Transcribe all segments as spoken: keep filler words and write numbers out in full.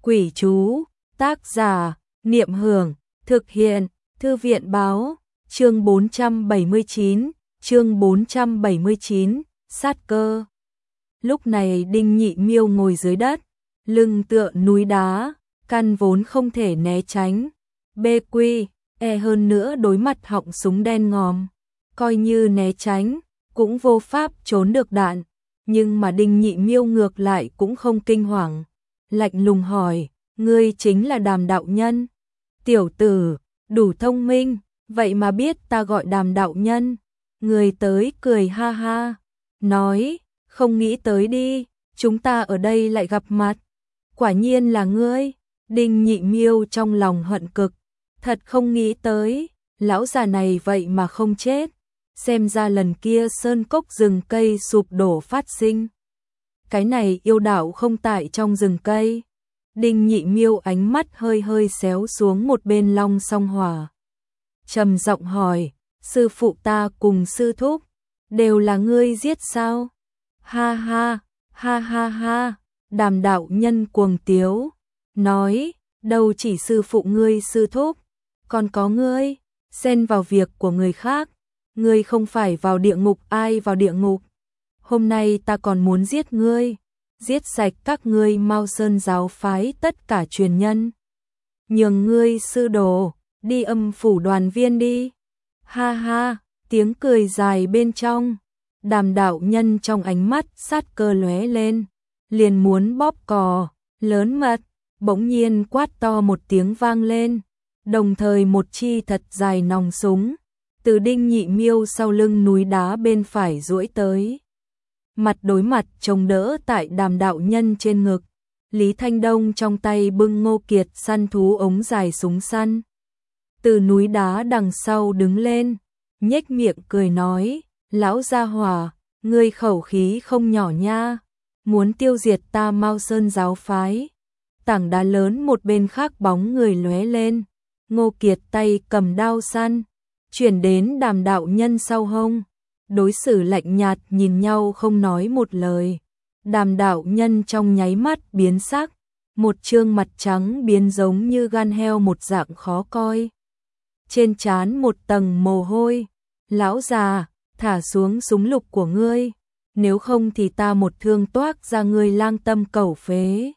Quỷ chú, tác giả, Niệm Hưởng, thực hiện, Thư viện báo, chương bốn trăm bảy mươi chín, chương bốn trăm bảy mươi chín, sát cơ. Lúc này Đinh Nhị Miêu ngồi dưới đất, lưng tựa núi đá, căn vốn không thể né tránh. Bê quy, e hơn nữa đối mặt họng súng đen ngòm, coi như né tránh, cũng vô pháp trốn được đạn. Nhưng mà Đinh Nhị Miêu ngược lại cũng không kinh hoàng, lạnh lùng hỏi, ngươi chính là Đàm đạo nhân? Tiểu tử, đủ thông minh, vậy mà biết ta gọi Đàm đạo nhân. Người tới cười ha ha, nói, không nghĩ tới đi, chúng ta ở đây lại gặp mặt. Quả nhiên là ngươi. Đinh Nhị Miêu trong lòng hận cực, thật không nghĩ tới, lão già này vậy mà không chết. Xem ra lần kia sơn cốc rừng cây sụp đổ phát sinh, cái này yêu đạo không tại trong rừng cây. Đinh Nhị Miêu ánh mắt hơi hơi xéo xuống một bên Long Song Hỏa, trầm giọng hỏi, sư phụ ta cùng sư thúc đều là ngươi giết sao? Ha ha, ha ha ha. Đàm đạo nhân cuồng tiếu, nói, đâu chỉ sư phụ ngươi sư thúc, còn có ngươi, xen vào việc của người khác. Ngươi không phải vào địa ngục ai vào địa ngục. Hôm nay ta còn muốn giết ngươi, giết sạch các ngươi Mao Sơn giáo phái tất cả truyền nhân. Nhường ngươi sư đồ, đi âm phủ đoàn viên đi. Ha ha, tiếng cười dài bên trong. Đàm đạo nhân trong ánh mắt sát cơ lóe lên, liền muốn bóp cò, lớn mật, bỗng nhiên quát to một tiếng vang lên. Đồng thời một chi thật dài nòng súng từ Đinh Nhị Miêu sau lưng núi đá bên phải duỗi tới. Mặt đối mặt chống đỡ tại Đàm đạo nhân trên ngực, Lý Thanh Đông trong tay bưng Ngô Kiệt săn thú ống dài súng săn. Từ núi đá đằng sau đứng lên, nhếch miệng cười nói, lão gia hỏa, ngươi khẩu khí không nhỏ nha, muốn tiêu diệt ta Mao Sơn giáo phái. Tảng đá lớn một bên khác bóng người lóe lên, Ngô Kiệt tay cầm đao săn, chuyển đến Đàm đạo nhân sau hông, đối xử lạnh nhạt nhìn nhau không nói một lời. Đàm đạo nhân trong nháy mắt biến sắc, một trương mặt trắng biến giống như gan heo một dạng khó coi. Trên trán một tầng mồ hôi, lão già, thả xuống súng lục của ngươi, nếu không thì ta một thương toác ra ngươi lang tâm cẩu phế.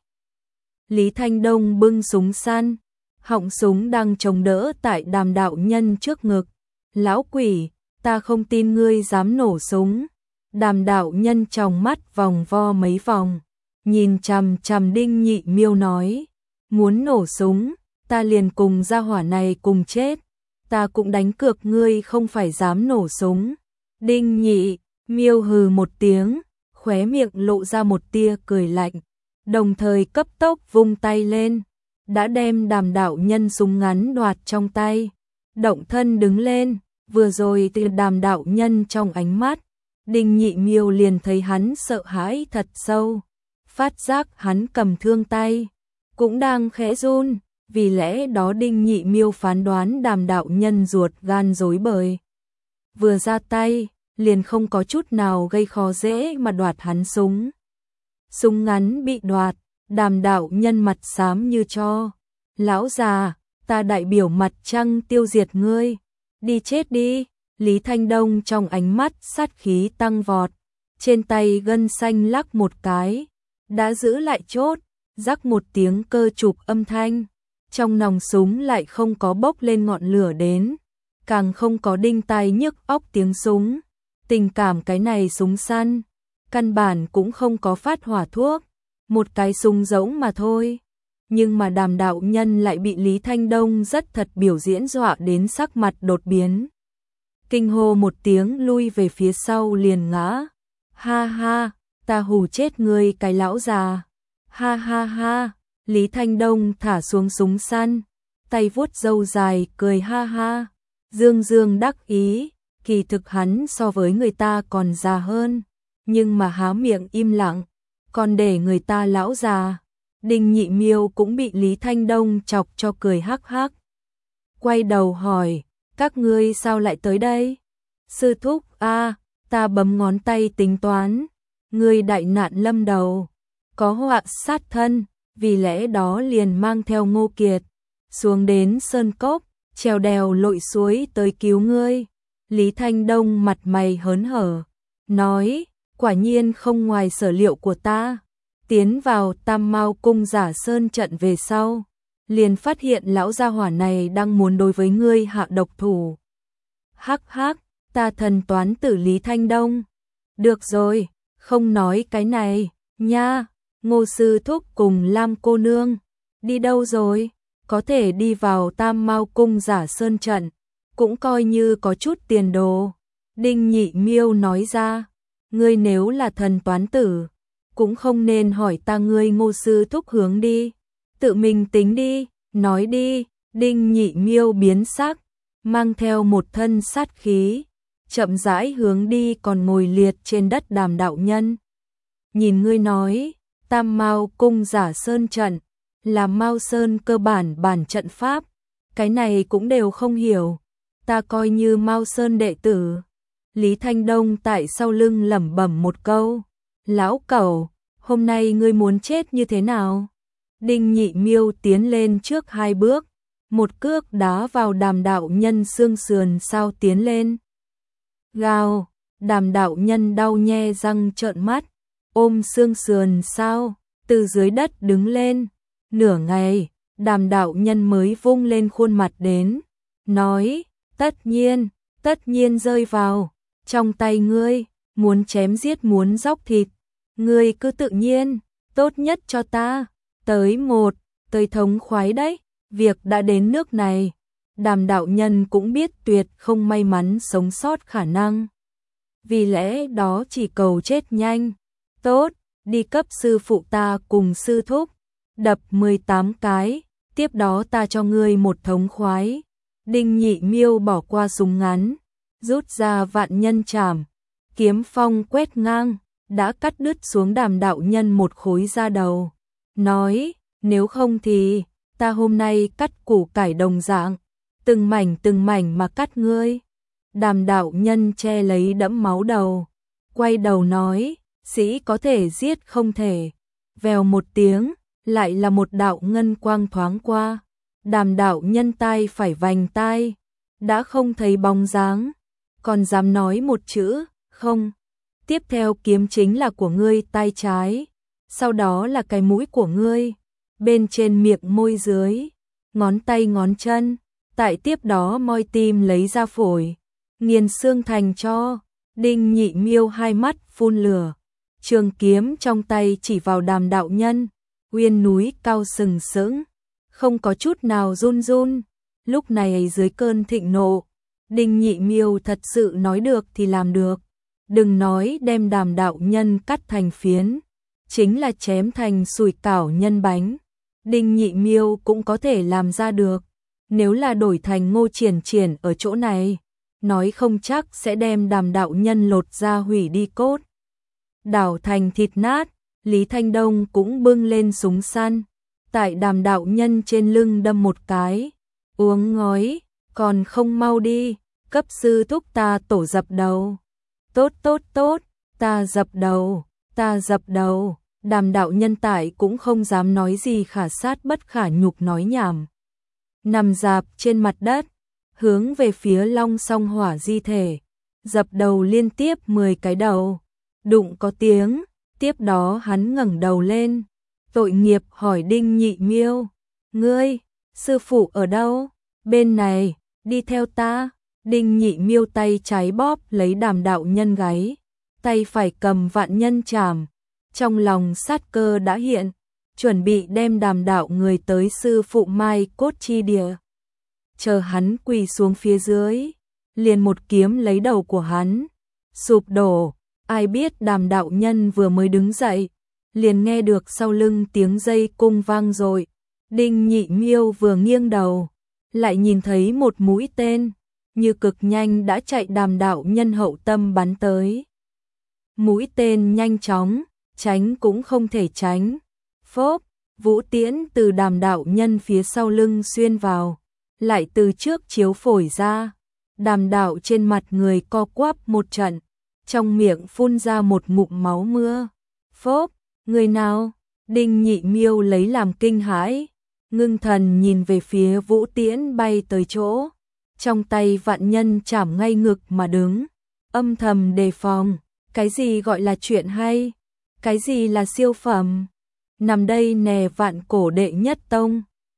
Lý Thanh Đông bưng súng săn, họng súng đang chống đỡ tại Đàm đạo nhân trước ngực. Lão quỷ, ta không tin ngươi dám nổ súng. Đàm đạo nhân trong mắt vòng vo mấy vòng, nhìn chằm chằm Đinh Nhị Miêu nói, muốn nổ súng, ta liền cùng gia hỏa này cùng chết. Ta cũng đánh cược ngươi không phải dám nổ súng. Đinh Nhị Miêu hừ một tiếng, khóe miệng lộ ra một tia cười lạnh, đồng thời cấp tốc vung tay lên, đã đem Đàm đạo nhân súng ngắn đoạt trong tay. Động thân đứng lên, vừa rồi từ Đàm đạo nhân trong ánh mắt, Đinh Nhị Miêu liền thấy hắn sợ hãi thật sâu, phát giác hắn cầm thương tay cũng đang khẽ run, vì lẽ đó Đinh Nhị Miêu phán đoán Đàm đạo nhân ruột gan rối bời, vừa ra tay liền không có chút nào gây khó dễ mà đoạt hắn súng. Súng ngắn bị đoạt, Đàm đạo nhân mặt xám như tro, lão già, ta đại biểu mặt trăng tiêu diệt ngươi, đi chết đi. Lý Thanh Đông trong ánh mắt sát khí tăng vọt, trên tay gân xanh lắc một cái, đã giữ lại chốt, rắc một tiếng cơ chụp âm thanh, trong nòng súng lại không có bốc lên ngọn lửa đến, càng không có đinh tai nhức óc tiếng súng. Tình cảm cái này súng săn, căn bản cũng không có phát hỏa thuốc, một cái súng rỗng mà thôi. Nhưng mà Đàm đạo nhân lại bị Lý Thanh Đông rất thật biểu diễn dọa đến sắc mặt đột biến. Kinh hô một tiếng lui về phía sau liền ngã. Ha ha, ta hù chết ngươi cái lão già. Ha ha ha, Lý Thanh Đông thả xuống súng săn, tay vuốt râu dài cười ha ha, dương dương đắc ý, kỳ thực hắn so với người ta còn già hơn, nhưng mà há miệng im lặng, còn để người ta lão già. Đinh Nhị Miêu cũng bị Lý Thanh Đông chọc cho cười hắc hắc. Quay đầu hỏi, các ngươi sao lại tới đây? Sư thúc, a, ta bấm ngón tay tính toán, ngươi đại nạn lâm đầu, có họa sát thân, vì lẽ đó liền mang theo Ngô Kiệt, xuống đến sơn cốc, trèo đèo lội suối tới cứu ngươi. Lý Thanh Đông mặt mày hớn hở, nói, quả nhiên không ngoài sở liệu của ta. Tiến vào Tam Mao cung Giả Sơn trận về sau, liền phát hiện lão gia hỏa này đang muốn đối với ngươi hạ độc thủ. Hắc hắc, ta thần toán tử Lý Thanh Đông. Được rồi, không nói cái này, nha. Ngô sư thúc cùng Lam cô nương, đi đâu rồi? Có thể đi vào Tam Mao cung Giả Sơn trận, cũng coi như có chút tiền đồ. Đinh Nhị Miêu nói ra, ngươi nếu là thần toán tử, cũng không nên hỏi ta ngươi Ngô sư thúc hướng đi, tự mình tính đi, nói đi. Đinh Nhị Miêu biến sắc, mang theo một thân sát khí, chậm rãi hướng đi còn ngồi liệt trên đất Đàm đạo nhân. Nhìn ngươi nói, Tam Mao cung Giả Sơn trận là Mao Sơn cơ bản bản trận pháp, cái này cũng đều không hiểu, ta coi như Mao Sơn đệ tử. Lý Thanh Đông tại sau lưng lẩm bẩm một câu, lão cẩu, hôm nay ngươi muốn chết như thế nào? Đinh Nhị Miêu tiến lên trước hai bước, một cước đá vào Đàm đạo nhân xương sườn sao tiến lên. Gào, Đàm đạo nhân đau nhe răng trợn mắt, ôm xương sườn sao, từ dưới đất đứng lên. Nửa ngày, Đàm đạo nhân mới vung lên khuôn mặt đến, nói, tất nhiên, tất nhiên rơi vào trong tay ngươi, muốn chém giết muốn róc thịt, ngươi cứ tự nhiên, tốt nhất cho ta, tới một, tới thống khoái đấy. Việc đã đến nước này, Đàm đạo nhân cũng biết tuyệt không may mắn sống sót khả năng, vì lẽ đó chỉ cầu chết nhanh. Tốt, đi cấp sư phụ ta cùng sư thúc đập mười tám cái, tiếp đó ta cho ngươi một thống khoái. Đinh Nhị Miêu bỏ qua súng ngắn, rút ra vạn nhân trảm, kiếm phong quét ngang, đã cắt đứt xuống Đàm đạo nhân một khối da đầu, nói, nếu không thì ta hôm nay cắt củ cải đồng dạng, từng mảnh từng mảnh mà cắt ngươi. Đàm đạo nhân che lấy đẫm máu đầu, quay đầu nói, sĩ có thể giết không thể. Vèo một tiếng, lại là một đạo ngân quang thoáng qua. Đàm đạo nhân tai phải vành tai, đã không thấy bóng dáng, còn dám nói một chữ, không. Tiếp theo kiếm chính là của ngươi tay trái, sau đó là cái mũi của ngươi, bên trên miệng môi dưới, ngón tay ngón chân, tại tiếp đó moi tim lấy ra phổi, nghiền xương thành cho. Đinh Nhị Miêu hai mắt phun lửa, trường kiếm trong tay chỉ vào Đàm đạo nhân, uyên núi cao sừng sững, không có chút nào run run. Lúc này dưới cơn thịnh nộ, Đinh Nhị Miêu thật sự nói được thì làm được, đừng nói đem Đàm đạo nhân cắt thành phiến, chính là chém thành sủi cảo nhân bánh, Đinh Nhị Miêu cũng có thể làm ra được. Nếu là đổi thành Ngô Triển Triển ở chỗ này, nói không chắc sẽ đem Đàm đạo nhân lột ra hủy đi cốt, đảo thành thịt nát. Lý Thanh Đông cũng bưng lên súng săn, tại Đàm đạo nhân trên lưng đâm một cái, uống ngói, còn không mau đi, cấp sư thúc ta tổ dập đầu. Tốt tốt tốt, ta dập đầu, ta dập đầu. Đàm đạo nhân tại cũng không dám nói gì khả sát bất khả nhục nói nhảm, nằm dạp trên mặt đất, hướng về phía Long Song Hỏa di thể, dập đầu liên tiếp mười cái đầu, đụng có tiếng. Tiếp đó hắn ngẩng đầu lên, tội nghiệp hỏi Đinh Nhị Miêu, ngươi, sư phụ ở đâu? Bên này, đi theo ta. Đinh Nhị Miêu tay trái bóp lấy Đàm đạo nhân gáy, tay phải cầm vạn nhân trảm, trong lòng sát cơ đã hiện, chuẩn bị đem Đàm đạo người tới sư phụ mai cốt chi địa. Chờ hắn quỳ xuống phía dưới, liền một kiếm lấy đầu của hắn, sụp đổ. Ai biết Đàm đạo nhân vừa mới đứng dậy, liền nghe được sau lưng tiếng dây cung vang rồi. Đinh Nhị Miêu vừa nghiêng đầu, lại nhìn thấy một mũi tên, như cực nhanh đã chạy Đàm đạo nhân hậu tâm bắn tới. Mũi tên nhanh chóng, tránh cũng không thể tránh. Phốp, vũ tiễn từ Đàm đạo nhân phía sau lưng xuyên vào, lại từ trước chiếu phổi ra. Đàm đạo trên mặt người co quắp một trận, trong miệng phun ra một ngụm máu mưa. Phốp, người nào? Đinh Nhị Miêu lấy làm kinh hãi, ngưng thần nhìn về phía Vũ Tiễn bay tới chỗ, trong tay vạn nhân chảm ngay ngực mà đứng, âm thầm đề phòng, cái gì gọi là chuyện hay, cái gì là siêu phẩm, nằm đây nè vạn cổ đệ nhất tông.